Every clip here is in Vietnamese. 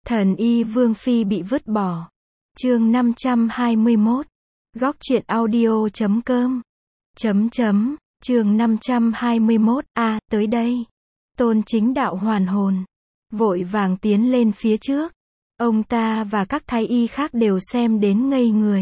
Thần y Vương Phi bị vứt bỏ. Chương 521. Góc truyện audio.com. Chương 521. Tới đây. Tôn Chính Đạo hoàn hồn, vội vàng tiến lên phía trước. Ông ta và các thái y khác đều xem đến ngây người.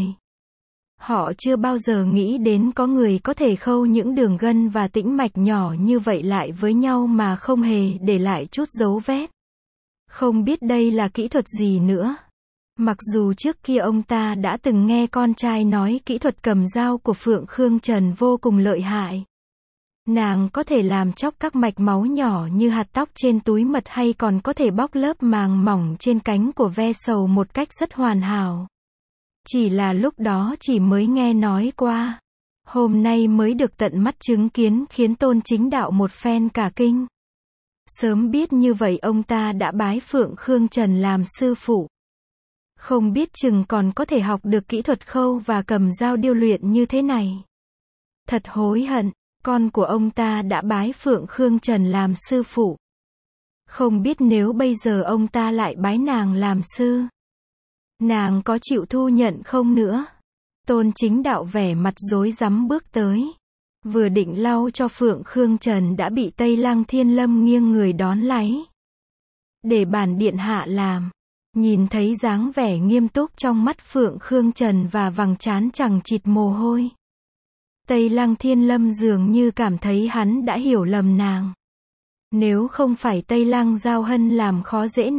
Họ chưa bao giờ nghĩ đến có người có thể khâu những đường gân và tĩnh mạch nhỏ như vậy lại với nhau mà không hề để lại chút dấu vết. Không biết đây là kỹ thuật gì nữa. Mặc dù trước kia ông ta đã từng nghe con trai nói kỹ thuật cầm dao của Phượng Khương Trần vô cùng lợi hại. Nàng có thể làm chóc các mạch máu nhỏ như hạt tóc trên túi mật, hay còn có thể bóc lớp màng mỏng trên cánh của ve sầu một cách rất hoàn hảo. Chỉ là lúc đó chỉ mới nghe nói qua. Hôm nay mới được tận mắt chứng kiến, khiến Tôn Chính Đạo một phen cả kinh. Sớm biết như vậy ông ta đã bái Phượng Khương Trần làm sư phụ. Không biết chừng còn có thể học được kỹ thuật khâu và cầm dao điêu luyện như thế này. Thật hối hận, con của ông ta đã bái Phượng Khương Trần làm sư phụ. Không biết nếu bây giờ ông ta lại bái nàng làm sư, nàng có chịu thu nhận không nữa. Tôn Chính Đạo vẻ mặt rối rắm bước tới. Vừa định lau cho Phượng Khương Trần đã bị Tây Lăng Thiên Lâm nghiêng người đón lấy. Để bản điện hạ làm. Nhìn thấy dáng vẻ nghiêm túc trong mắt Phượng Khương Trần và vầng trán chằng chịt mồ hôi, Tây Lăng Thiên Lâm dường như cảm thấy hắn đã hiểu lầm nàng. Nếu không phải Tây Lăng Giao Hân làm khó dễ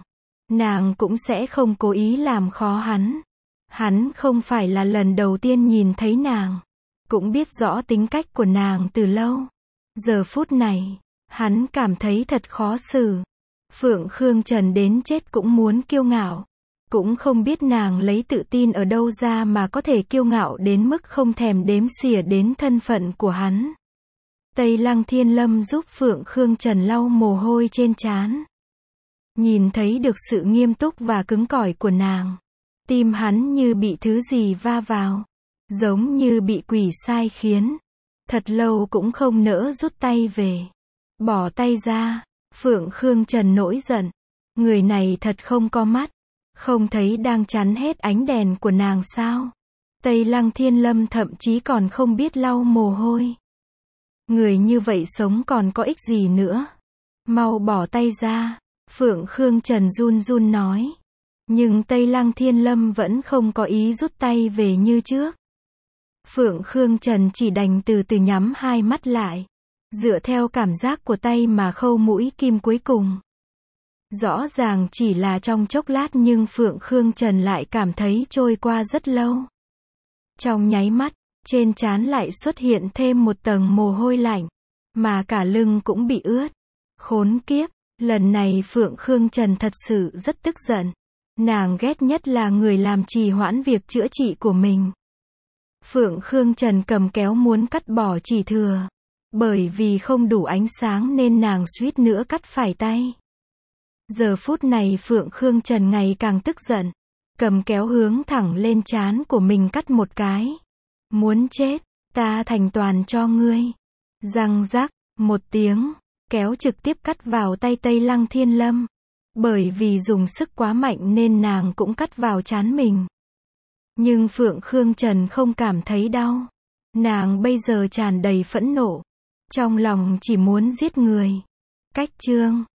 nàng cũng sẽ không cố ý làm khó hắn. Hắn không phải là lần đầu tiên nhìn thấy nàng, cũng biết rõ tính cách của nàng từ lâu. Giờ phút này, hắn cảm thấy thật khó xử. Phượng Khương Trần đến chết cũng muốn kiêu ngạo. Cũng không biết nàng lấy tự tin ở đâu ra mà có thể kiêu ngạo đến mức không thèm đếm xỉa đến thân phận của hắn. Tây Lăng Thiên Lâm giúp Phượng Khương Trần lau mồ hôi trên trán. Nhìn thấy được sự nghiêm túc và cứng cỏi của nàng, tim hắn như bị thứ gì va vào, giống như bị quỷ sai khiến. Thật lâu cũng không nỡ rút tay về. Bỏ tay ra, Phượng Khương Trần nổi giận. Người này thật không có mắt. Không thấy đang chắn hết ánh đèn của nàng sao? Tây Lăng Thiên Lâm thậm chí còn không biết lau mồ hôi. Người như vậy sống còn có ích gì nữa? Mau bỏ tay ra. Phượng Khương Trần run run nói. Nhưng Tây Lăng Thiên Lâm vẫn không có ý rút tay về như trước. Phượng Khương Trần chỉ đành từ từ nhắm hai mắt lại, dựa theo cảm giác của tay mà khâu mũi kim cuối cùng. Rõ ràng chỉ là trong chốc lát nhưng Phượng Khương Trần lại cảm thấy trôi qua rất lâu. Trong nháy mắt, trên trán lại xuất hiện thêm một tầng mồ hôi lạnh, mà cả lưng cũng bị ướt. Khốn kiếp, lần này Phượng Khương Trần thật sự rất tức giận. Nàng ghét nhất là người làm trì hoãn việc chữa trị của mình. Phượng Khương Trần cầm kéo muốn cắt bỏ chỉ thừa. Bởi vì không đủ ánh sáng nên nàng suýt nữa cắt phải tay. Giờ phút này Phượng Khương Trần ngày càng tức giận. Cầm kéo hướng thẳng lên trán của mình cắt một cái. Muốn chết, ta thành toàn cho ngươi. Răng rắc, một tiếng, kéo trực tiếp cắt vào tay Tây Lăng Thiên Lâm. Bởi vì dùng sức quá mạnh nên nàng cũng cắt vào trán mình. Nhưng Phượng Khương Trần không cảm thấy đau. Nàng bây giờ tràn đầy phẫn nộ. Trong lòng chỉ muốn giết người. Cách chương